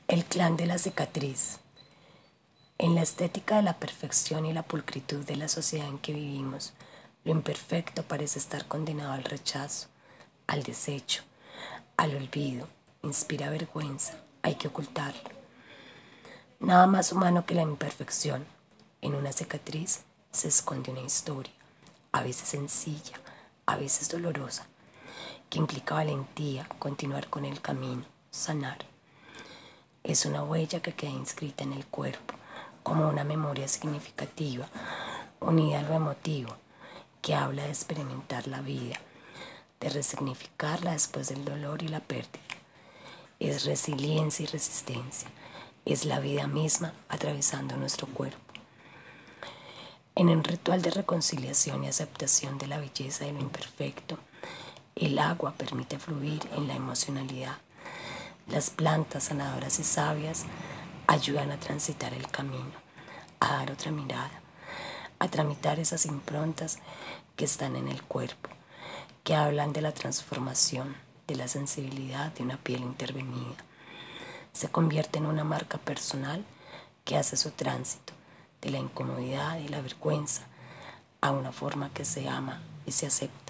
El clan de la cicatriz. En la estética de la perfección y la pulcritud de la sociedad en que vivimos, lo imperfecto parece estar condenado al rechazo, al desecho, al olvido. Inspira vergüenza, hay que ocultarlo. Nada más humano que la imperfección. En una cicatriz se esconde una historia, a veces sencilla, a veces dolorosa, que implica valentía, continuar con el camino, sanar. Es una huella que queda inscrita en el cuerpo, como una memoria significativa, unida a lo emotivo, que habla de experimentar la vida, de resignificarla después del dolor y la pérdida. Es resiliencia y resistencia, es la vida misma atravesando nuestro cuerpo. En el ritual de reconciliación y aceptación de la belleza de lo imperfecto, el agua permite fluir en la emocionalidad. Las plantas sanadoras y sabias ayudan a transitar el camino, a dar otra mirada, a tramitar esas improntas que están en el cuerpo, que hablan de la transformación, de la sensibilidad de una piel intervenida. Se convierte en una marca personal que hace su tránsito de la incomodidad y la vergüenza a una forma que se ama y se acepta.